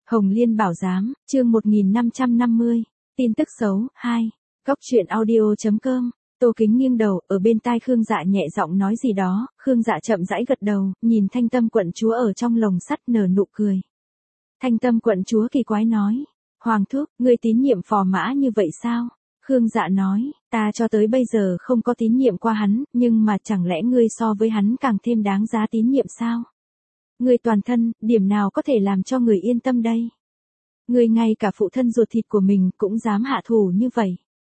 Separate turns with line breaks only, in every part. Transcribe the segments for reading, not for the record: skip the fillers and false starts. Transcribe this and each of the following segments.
Hồng Liên Bảo Giám, chương 1550, tin tức xấu, 2, Cóc truyện audio.com, Tô Kính nghiêng đầu, ở bên tai Khương Dạ nhẹ giọng nói gì đó, Khương Dạ chậm rãi gật đầu, nhìn Thanh Tâm quận chúa ở trong lồng sắt nở nụ cười. Thanh Tâm quận chúa kỳ quái nói, Hoàng thúc, ngươi tín nhiệm phò mã như vậy sao? Khương Dạ nói, ta cho tới bây giờ không có tín nhiệm qua hắn, nhưng mà chẳng lẽ ngươi so với hắn càng thêm đáng giá tín nhiệm sao? Ngươi toàn thân, điểm nào có thể làm cho người yên tâm đây? Ngươi ngay cả phụ thân ruột thịt của mình cũng dám hạ thủ như vậy.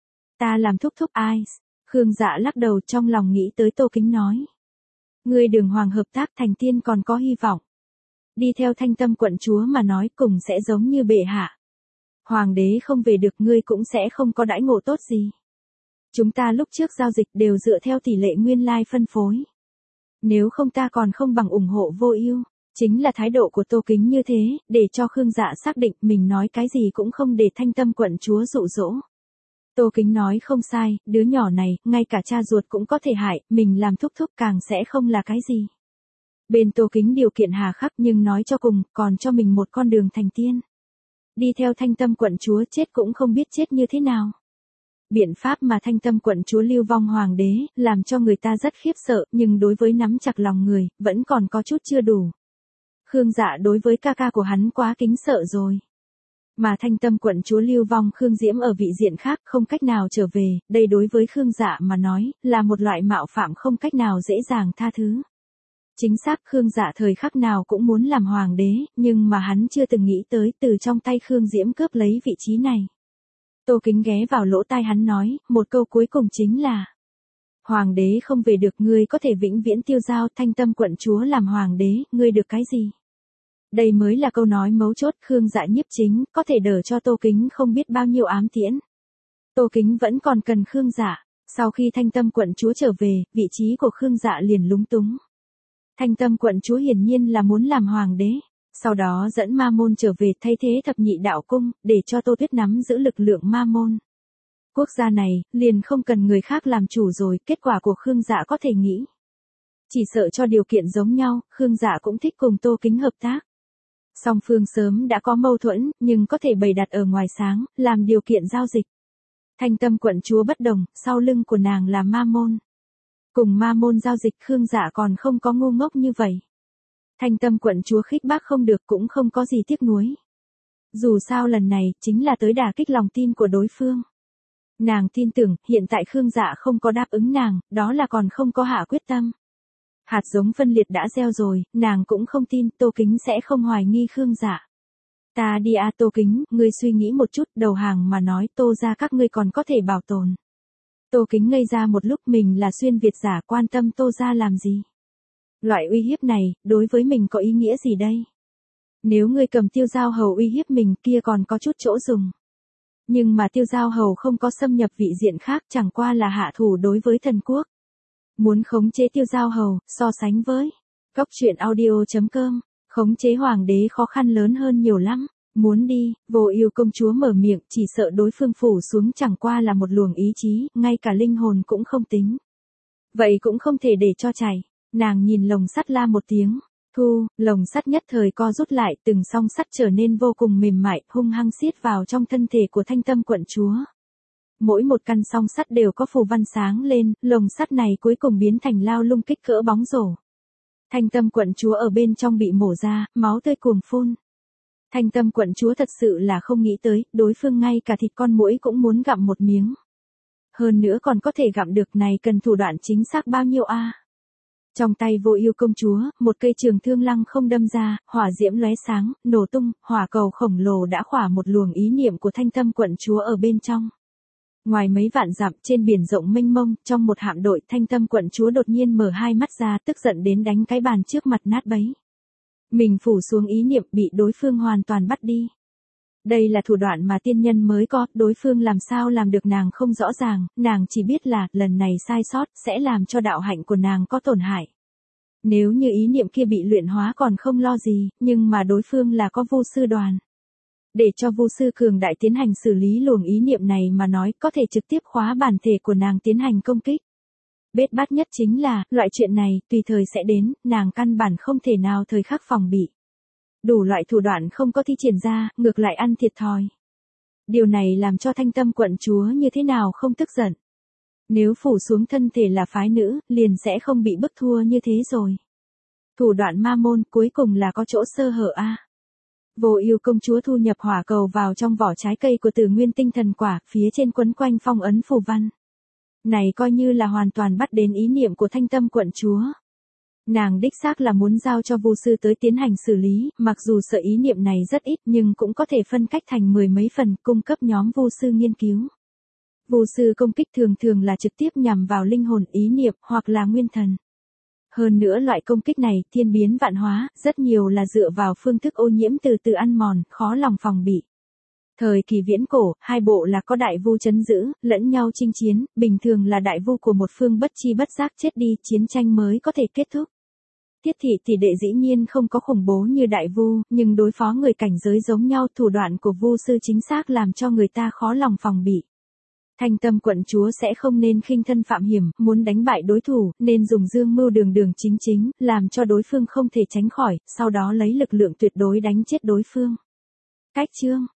Ta làm thúc thúc ai? Khương Dạ lắc đầu trong lòng nghĩ tới Tô Kính nói. Ngươi Đường Hoàng hợp tác thành tiên còn có hy vọng. Đi theo Thanh Tâm quận chúa mà nói cùng sẽ giống như bệ hạ. Hoàng đế không về được ngươi cũng sẽ không có đãi ngộ tốt gì. Chúng ta lúc trước giao dịch đều dựa theo tỷ lệ nguyên lai phân phối. Nếu không ta còn không bằng ủng hộ Vô Ưu. Chính là thái độ của Tô Kính như thế, để cho Khương Dạ xác định mình nói cái gì cũng không để Thanh Tâm quận chúa dụ dỗ. Tô Kính nói không sai, đứa nhỏ này, ngay cả cha ruột cũng có thể hại, mình làm thúc thúc càng sẽ không là cái gì. Bên Tô Kính điều kiện hà khắc nhưng nói cho cùng, còn cho mình một con đường thành tiên. Đi theo Thanh Tâm quận chúa chết cũng không biết chết như thế nào. Biện pháp mà Thanh Tâm quận chúa lưu vong hoàng đế, làm cho người ta rất khiếp sợ, nhưng đối với nắm chặt lòng người, vẫn còn có chút chưa đủ. Khương Dạ đối với ca ca của hắn quá kính sợ rồi. Mà Thanh Tâm quận chúa lưu vong Khương Diễm ở vị diện khác không cách nào trở về, đây đối với Khương Dạ mà nói, là một loại mạo phạm không cách nào dễ dàng tha thứ. Chính xác Khương Dạ thời khắc nào cũng muốn làm hoàng đế, nhưng mà hắn chưa từng nghĩ tới từ trong tay Khương Diễm cướp lấy vị trí này. Tô Kính ghé vào lỗ tai hắn nói, một câu cuối cùng chính là Hoàng đế không về được ngươi có thể vĩnh viễn tiêu giao Thanh Tâm quận chúa làm hoàng đế, ngươi được cái gì? Đây mới là câu nói mấu chốt Khương Dạ nhiếp chính, có thể đỡ cho Tô Kính không biết bao nhiêu ám tiễn. Tô Kính vẫn còn cần Khương Dạ, sau khi Thanh Tâm quận chúa trở về, vị trí của Khương Dạ liền lúng túng. Thanh Tâm quận chúa hiển nhiên là muốn làm hoàng đế, sau đó dẫn Ma Môn trở về thay thế Thập Nhị Đạo Cung, để cho Tô Tuyết nắm giữ lực lượng Ma Môn. Quốc gia này, liền không cần người khác làm chủ rồi, kết quả của Khương Dạ có thể nghĩ. Chỉ sợ cho điều kiện giống nhau, Khương Dạ cũng thích cùng Tô Kính hợp tác. Song phương sớm đã có mâu thuẫn, nhưng có thể bày đặt ở ngoài sáng, làm điều kiện giao dịch. Thanh Tâm quận chúa bất đồng, sau lưng của nàng là Ma Môn. Cùng Ma Môn giao dịch Khương Dạ còn không có ngu ngốc như vậy. Thanh Tâm quận chúa khích bác không được cũng không có gì tiếc nuối. Dù sao lần này, chính là tới đả kích lòng tin của đối phương. Nàng tin tưởng, hiện tại Khương Dạ không có đáp ứng nàng, đó là còn không có hạ quyết tâm. Hạt giống phân liệt đã gieo rồi, nàng cũng không tin Tô Kính sẽ không hoài nghi Khương Dạ. Ta đi Tô Kính, ngươi suy nghĩ một chút, đầu hàng mà nói Tô ra các ngươi còn có thể bảo tồn. Tô Kính ngây ra một lúc mình là xuyên Việt giả quan tâm Tô ra làm gì. Loại uy hiếp này, đối với mình có ý nghĩa gì đây? Nếu ngươi cầm Tiêu Giao Hầu uy hiếp mình kia còn có chút chỗ dùng. Nhưng mà Tiêu Giao Hầu không có xâm nhập vị diện khác chẳng qua là hạ thủ đối với thần quốc. Muốn khống chế Tiêu Giao Hầu, so sánh với Cóc truyện audio.com, khống chế hoàng đế khó khăn lớn hơn nhiều lắm. Muốn đi, Vô Ưu công chúa mở miệng, chỉ sợ đối phương phủ xuống chẳng qua là một luồng ý chí, ngay cả linh hồn cũng không tính. Vậy cũng không thể để cho chảy. Nàng nhìn lồng sắt la một tiếng. Thu, lồng sắt nhất thời co rút lại, từng song sắt trở nên vô cùng mềm mại, hung hăng siết vào trong thân thể của Thanh Tâm quận chúa. Mỗi một căn song sắt đều có phù văn sáng lên, lồng sắt này cuối cùng biến thành lao lung kích cỡ bóng rổ. Thanh Tâm quận chúa ở bên trong bị mổ ra, máu tươi cuồng phun. Thanh Tâm quận chúa thật sự là không nghĩ tới, đối phương ngay cả thịt con muỗi cũng muốn gặm một miếng. Hơn nữa còn có thể gặm được này cần thủ đoạn chính xác bao nhiêu a? Trong tay Vô Ưu công chúa, một cây trường thương lăng không đâm ra, hỏa diễm lóe sáng, nổ tung, hỏa cầu khổng lồ đã khỏa một luồng ý niệm của Thanh Tâm quận chúa ở bên trong. Ngoài mấy vạn dặm trên biển rộng mênh mông, trong một hạm đội Thanh Tâm quận chúa đột nhiên mở hai mắt ra tức giận đến đánh cái bàn trước mặt nát bấy. Mình phủ xuống ý niệm bị đối phương hoàn toàn bắt đi. Đây là thủ đoạn mà tiên nhân mới có, đối phương làm sao làm được nàng không rõ ràng, nàng chỉ biết là lần này sai sót sẽ làm cho đạo hạnh của nàng có tổn hại. Nếu như ý niệm kia bị luyện hóa còn không lo gì, nhưng mà đối phương là có vô sư đoàn. Để cho vô sư cường đại tiến hành xử lý luồng ý niệm này mà nói có thể trực tiếp khóa bản thể của nàng tiến hành công kích. Bết bát nhất chính là, loại chuyện này, tùy thời sẽ đến, nàng căn bản không thể nào thời khắc phòng bị. Đủ loại thủ đoạn không có thi triển ra, ngược lại ăn thiệt thòi. Điều này làm cho Thanh Tâm quận chúa như thế nào không tức giận. Nếu phủ xuống thân thể là phái nữ, liền sẽ không bị bức thua như thế rồi. Thủ đoạn ma môn cuối cùng là có chỗ sơ hở a. Vô Ưu công chúa thu nhập hỏa cầu vào trong vỏ trái cây của Tử Nguyên tinh thần quả, phía trên quấn quanh phong ấn phù văn. Này coi như là hoàn toàn bắt đến ý niệm của Thanh Tâm quận chúa. Nàng đích xác là muốn giao cho Vu sư tới tiến hành xử lý, mặc dù sợ ý niệm này rất ít nhưng cũng có thể phân cách thành 10 mấy phần cung cấp nhóm Vu sư nghiên cứu. Vu sư công kích thường thường là trực tiếp nhằm vào linh hồn ý niệm hoặc là nguyên thần. Hơn nữa loại công kích này thiên biến vạn hóa, rất nhiều là dựa vào phương thức ô nhiễm từ từ ăn mòn, khó lòng phòng bị. Thời kỳ viễn cổ, hai bộ là có đại vu trấn giữ, lẫn nhau chinh chiến, bình thường là đại vu của một phương bất chi bất giác chết đi, chiến tranh mới có thể kết thúc. Tiết thị tỷ đệ dĩ nhiên không có khủng bố như đại vu, nhưng đối phó người cảnh giới giống nhau, thủ đoạn của vu sư chính xác làm cho người ta khó lòng phòng bị. Thanh Tâm quận chúa sẽ không nên khinh thân phạm hiểm, muốn đánh bại đối thủ, nên dùng dương mưu đường đường chính chính, làm cho đối phương không thể tránh khỏi, sau đó lấy lực lượng tuyệt đối đánh chết đối phương. Cách chương